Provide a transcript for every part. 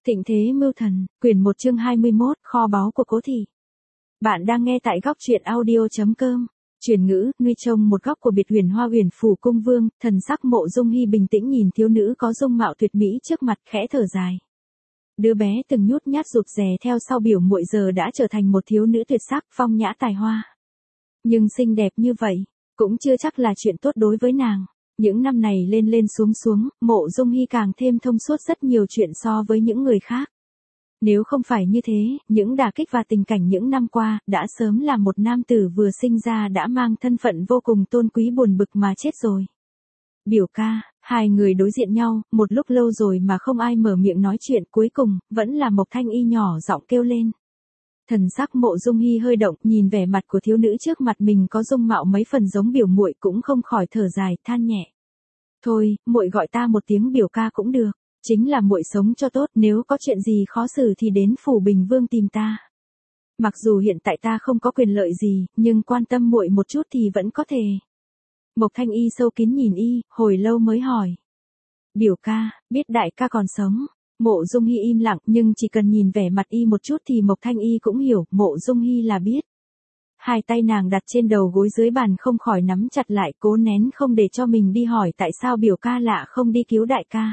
Thịnh thế mưu thần, quyển 1 chương 21, kho báu của Cố thị. Bạn đang nghe tại góc truyện audio.com. Truyền ngữ, nuôi trông một góc của biệt huyền hoa huyền phủ cung vương, thần sắc Mộ Dung Hy bình tĩnh nhìn thiếu nữ có dung mạo tuyệt mỹ trước mặt, khẽ thở dài. Đứa bé từng nhút nhát rụt rè theo sau biểu muội giờ đã trở thành một thiếu nữ tuyệt sắc, phong nhã tài hoa. Nhưng xinh đẹp như vậy, cũng chưa chắc là chuyện tốt đối với nàng. Những năm này lên lên xuống xuống, Mộ Dung Hy càng thêm thông suốt rất nhiều chuyện so với những người khác. Nếu không phải như thế, những đả kích và tình cảnh những năm qua, đã sớm là một nam tử vừa sinh ra đã mang thân phận vô cùng tôn quý buồn bực mà chết rồi. Biểu ca, hai người đối diện nhau, một lúc lâu rồi mà không ai mở miệng nói chuyện, cuối cùng, vẫn là Mộc Thanh Y nhỏ giọng kêu lên. Thần sắc Mộ Dung Hy hơi động, nhìn vẻ mặt của thiếu nữ trước mặt mình có dung mạo mấy phần giống biểu muội cũng không khỏi thở dài, than nhẹ. Thôi, muội gọi ta một tiếng biểu ca cũng được, chính là muội sống cho tốt, nếu có chuyện gì khó xử thì đến phủ Bình Vương tìm ta. Mặc dù hiện tại ta không có quyền lợi gì, nhưng quan tâm muội một chút thì vẫn có thể. Mộc Thanh Y sâu kín nhìn y, hồi lâu mới hỏi. Biểu ca, biết đại ca còn sống. Mộ Dung Hy im lặng, nhưng chỉ cần nhìn vẻ mặt y một chút thì Mộc Thanh Y cũng hiểu, Mộ Dung Hy là biết. Hai tay nàng đặt trên đầu gối dưới bàn không khỏi nắm chặt lại, cố nén không để cho mình đi hỏi tại sao biểu ca lạ không đi cứu đại ca.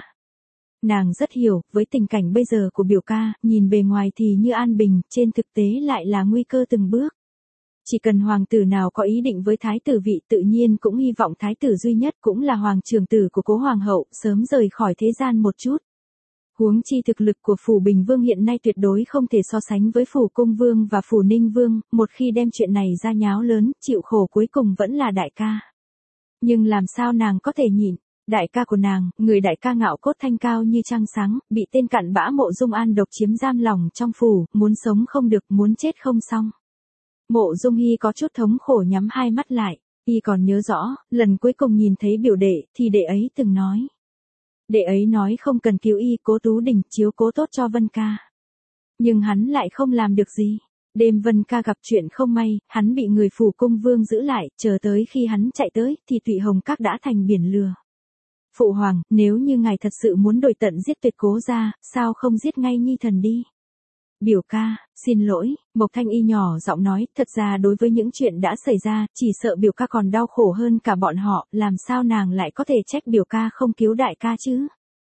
Nàng rất hiểu, với tình cảnh bây giờ của biểu ca, nhìn bề ngoài thì như an bình, trên thực tế lại là nguy cơ từng bước. Chỉ cần hoàng tử nào có ý định với thái tử vị tự nhiên cũng hy vọng thái tử duy nhất cũng là hoàng trưởng tử của cố hoàng hậu, sớm rời khỏi thế gian một chút. Huống chi thực lực của phủ Bình Vương hiện nay tuyệt đối không thể so sánh với phủ Cung Vương và phủ Ninh Vương, một khi đem chuyện này ra nháo lớn, chịu khổ cuối cùng vẫn là đại ca. Nhưng làm sao nàng có thể nhịn, đại ca của nàng, người đại ca ngạo cốt thanh cao như trăng sáng, bị tên cặn bã Mộ Dung An độc chiếm giam lòng trong phủ, muốn sống không được, muốn chết không xong. Mộ Dung Hy có chút thống khổ nhắm hai mắt lại, y còn nhớ rõ, lần cuối cùng nhìn thấy biểu đệ, thì đệ ấy từng nói. Đệ ấy nói không cần cứu y, Cố Tú Đình chiếu cố tốt cho Vân ca. Nhưng hắn lại không làm được gì. Đêm Vân ca gặp chuyện không may, hắn bị người phủ Cung Vương giữ lại, chờ tới khi hắn chạy tới, thì Tụy Hồng Các đã thành biển lừa. Phụ hoàng, nếu như ngài thật sự muốn đuổi tận giết tuyệt Cố gia, sao không giết ngay Nhi thần đi? Biểu ca, xin lỗi, Mộc Thanh Y nhỏ giọng nói, thật ra đối với những chuyện đã xảy ra, chỉ sợ biểu ca còn đau khổ hơn cả bọn họ, làm sao nàng lại có thể trách biểu ca không cứu đại ca chứ?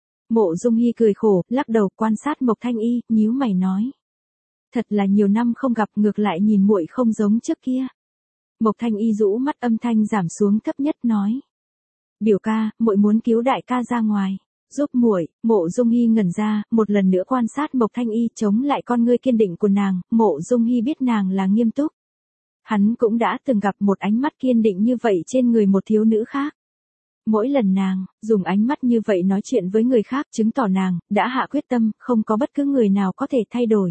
Mộ Dung Hy cười khổ, lắc đầu quan sát Mộc Thanh Y, nhíu mày nói. Thật là nhiều năm không gặp, ngược lại nhìn muội không giống trước kia. Mộc Thanh Y rũ mắt, âm thanh giảm xuống thấp nhất nói. Biểu ca, muội muốn cứu đại ca ra ngoài. Giúp muội. Mộ Dung Hy ngẩn ra, một lần nữa quan sát Mộc Thanh Y, chống lại con ngươi kiên định của nàng, Mộ Dung Hy biết nàng là nghiêm túc. Hắn cũng đã từng gặp một ánh mắt kiên định như vậy trên người một thiếu nữ khác. Mỗi lần nàng dùng ánh mắt như vậy nói chuyện với người khác, chứng tỏ nàng đã hạ quyết tâm, không có bất cứ người nào có thể thay đổi.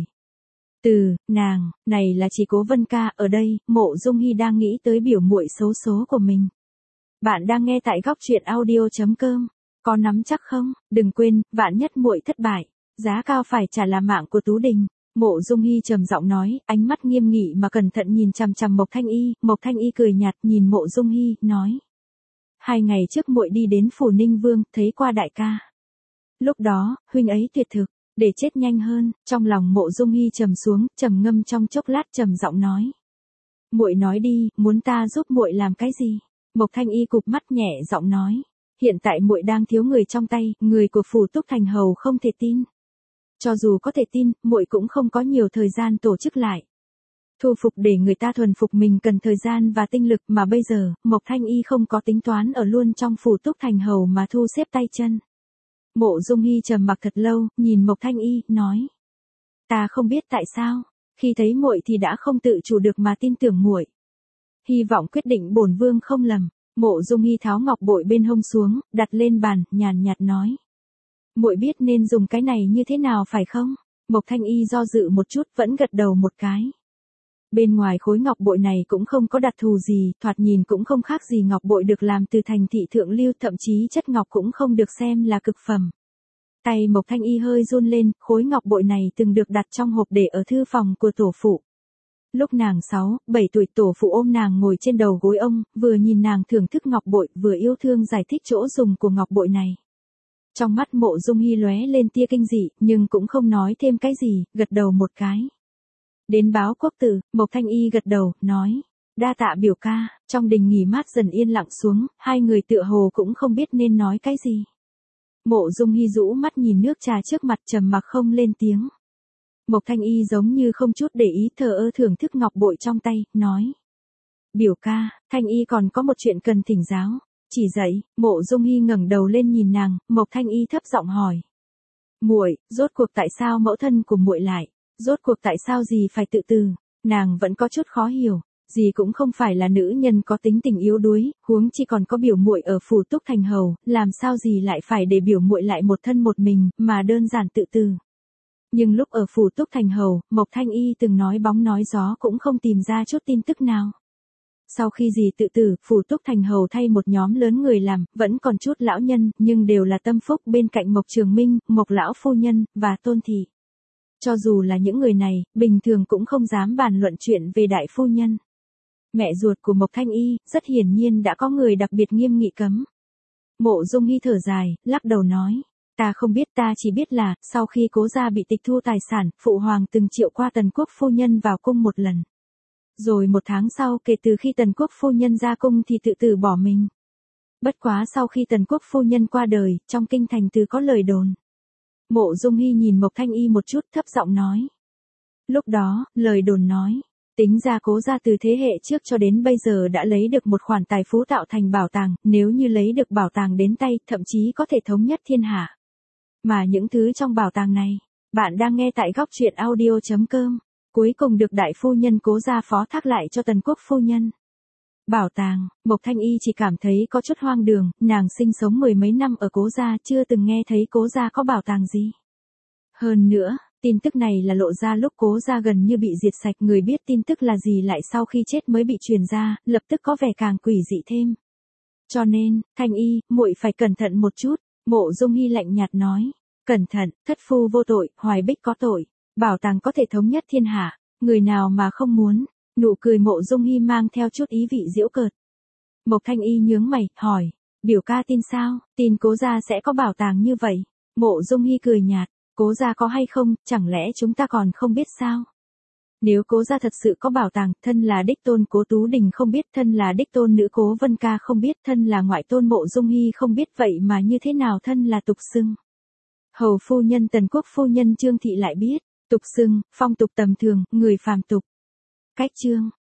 Nàng, này là chỉ Cố Vân ca, ở đây, Mộ Dung Hy đang nghĩ tới biểu muội xấu số của mình. Bạn đang nghe tại góc truyện audio.com. Có nắm chắc không? Đừng quên, vạn nhất muội thất bại, giá cao phải trả là mạng của Tú Đình. Mộ Dung Hy trầm giọng nói, ánh mắt nghiêm nghị mà cẩn thận nhìn chằm chằm Mộc Thanh Y. Mộc Thanh Y cười nhạt nhìn Mộ Dung Hy, nói. 2 ngày trước muội đi đến phủ Ninh Vương, thấy qua đại ca. Lúc đó, huynh ấy tuyệt thực, để chết nhanh hơn. Trong lòng Mộ Dung Hy trầm xuống, trầm ngâm trong chốc lát, trầm giọng nói. Muội nói đi, muốn ta giúp muội làm cái gì? Mộc Thanh Y cụp mắt nhẹ giọng nói. Hiện tại muội đang thiếu người trong tay, người của phủ Túc Thành hầu không thể tin. Cho dù có thể tin, muội cũng không có nhiều thời gian tổ chức lại. Thu phục để người ta thuần phục mình cần thời gian và tinh lực, mà bây giờ, Mộc Thanh Y không có tính toán ở luôn trong phủ Túc Thành hầu mà thu xếp tay chân. Mộ Dung Hy trầm mặc thật lâu, nhìn Mộc Thanh Y, nói. Ta không biết tại sao, khi thấy muội thì đã không tự chủ được mà tin tưởng muội. Hy vọng quyết định bổn vương không lầm. Mộ Dung Hy tháo ngọc bội bên hông xuống, đặt lên bàn, nhàn nhạt nói. Muội biết nên dùng cái này như thế nào phải không? Mộc Thanh Y do dự một chút, vẫn gật đầu một cái. Bên ngoài khối ngọc bội này cũng không có đặc thù gì, thoạt nhìn cũng không khác gì ngọc bội được làm từ thành thị thượng lưu, thậm chí chất ngọc cũng không được xem là cực phẩm. Tay Mộc Thanh Y hơi run lên, khối ngọc bội này từng được đặt trong hộp để ở thư phòng của tổ phụ. Lúc nàng 6, 7 tuổi, tổ phụ ôm nàng ngồi trên đầu gối ông, vừa nhìn nàng thưởng thức ngọc bội, vừa yêu thương giải thích chỗ dùng của ngọc bội này. Trong mắt Mộ Dung Hy lóe lên tia kinh dị, nhưng cũng không nói thêm cái gì, gật đầu một cái. Đến báo quốc tử, Mộc Thanh Y gật đầu, nói. Đa tạ biểu ca. Trong đình nghỉ mát dần yên lặng xuống, hai người tựa hồ cũng không biết nên nói cái gì. Mộ Dung Hy rũ mắt nhìn nước trà trước mặt trầm mặc không lên tiếng. Mộc Thanh Y giống như không chút để ý thờ ơ thưởng thức ngọc bội trong tay, nói. Biểu ca, Thanh Y còn có một chuyện cần thỉnh giáo. Chỉ dạy. Mộ Dung Hy ngẩng đầu lên nhìn nàng, Mộc Thanh Y thấp giọng hỏi. Muội, rốt cuộc tại sao mẫu thân của muội lại? Rốt cuộc tại sao gì phải tự từ? Nàng vẫn có chút khó hiểu. Dì cũng không phải là nữ nhân có tính tình yếu đuối, huống chi còn có biểu muội ở phủ Túc Thành hầu, làm sao dì lại phải để biểu muội lại một thân một mình, mà đơn giản tự từ. Nhưng lúc ở phủ Túc Thành hầu, Mộc Thanh Y từng nói bóng nói gió cũng không tìm ra chút tin tức nào. Sau khi dì tự tử, phủ Túc Thành hầu thay một nhóm lớn người làm, vẫn còn chút lão nhân, nhưng đều là tâm phúc bên cạnh Mộc Trường Minh, Mộc lão phu nhân, và Tôn thị. Cho dù là những người này, bình thường cũng không dám bàn luận chuyện về đại phu nhân. Mẹ ruột của Mộc Thanh Y, rất hiển nhiên đã có người đặc biệt nghiêm nghị cấm. Mộ Dung Hy thở dài, lắc đầu nói. Ta không biết, ta chỉ biết là, sau khi cố gia bị tịch thu tài sản, phụ hoàng từng triệu qua Tần Quốc phu nhân vào cung một lần. Rồi một tháng sau kể từ khi Tần Quốc phu nhân ra cung thì tự tử bỏ mình. Bất quá sau khi Tần Quốc phu nhân qua đời, trong kinh thành từ có lời đồn. Mộ Dung Hy nhìn Mộc Thanh Y một chút thấp giọng nói. Lúc đó, lời đồn nói. Tính ra cố gia từ thế hệ trước cho đến bây giờ đã lấy được một khoản tài phú tạo thành bảo tàng, nếu như lấy được bảo tàng đến tay, thậm chí có thể thống nhất thiên hạ. Mà những thứ trong bảo tàng này, bạn đang nghe tại góc truyện audio.com, cuối cùng được đại phu nhân cố gia phó thác lại cho Tần Quốc phu nhân. Bảo tàng, Mộc Thanh Y chỉ cảm thấy có chút hoang đường, nàng sinh sống mười mấy năm ở cố gia chưa từng nghe thấy cố gia có bảo tàng gì. Hơn nữa, tin tức này là lộ ra lúc cố gia gần như bị diệt sạch, người biết tin tức là gì lại sau khi chết mới bị truyền ra, lập tức có vẻ càng quỷ dị thêm. Cho nên, Thanh Y, muội phải cẩn thận một chút, Mộ Dung Hy lạnh nhạt nói. Cẩn thận, thất phu vô tội, Hoài Bích có tội, bảo tàng có thể thống nhất thiên hạ, người nào mà không muốn. Nụ cười Mộ Dung Hy mang theo chút ý vị giễu cợt. Mộc Thanh Y nhướng mày, hỏi. Biểu ca tin sao, tin cố gia sẽ có bảo tàng như vậy? Mộ Dung Hy cười nhạt. Cố gia có hay không, chẳng lẽ chúng ta còn không biết sao? Nếu cố gia thật sự có bảo tàng, thân là đích tôn Cố Tú Đình không biết, thân là đích tôn nữ Cố Vân Ca không biết, thân là ngoại tôn Mộ Dung Hy không biết, vậy mà như thế nào thân là tục xưng? Hầu phu nhân Tần Quốc phu nhân Trương thị lại biết, tục xưng, phong tục tầm thường, người phàm tục. Cách chương,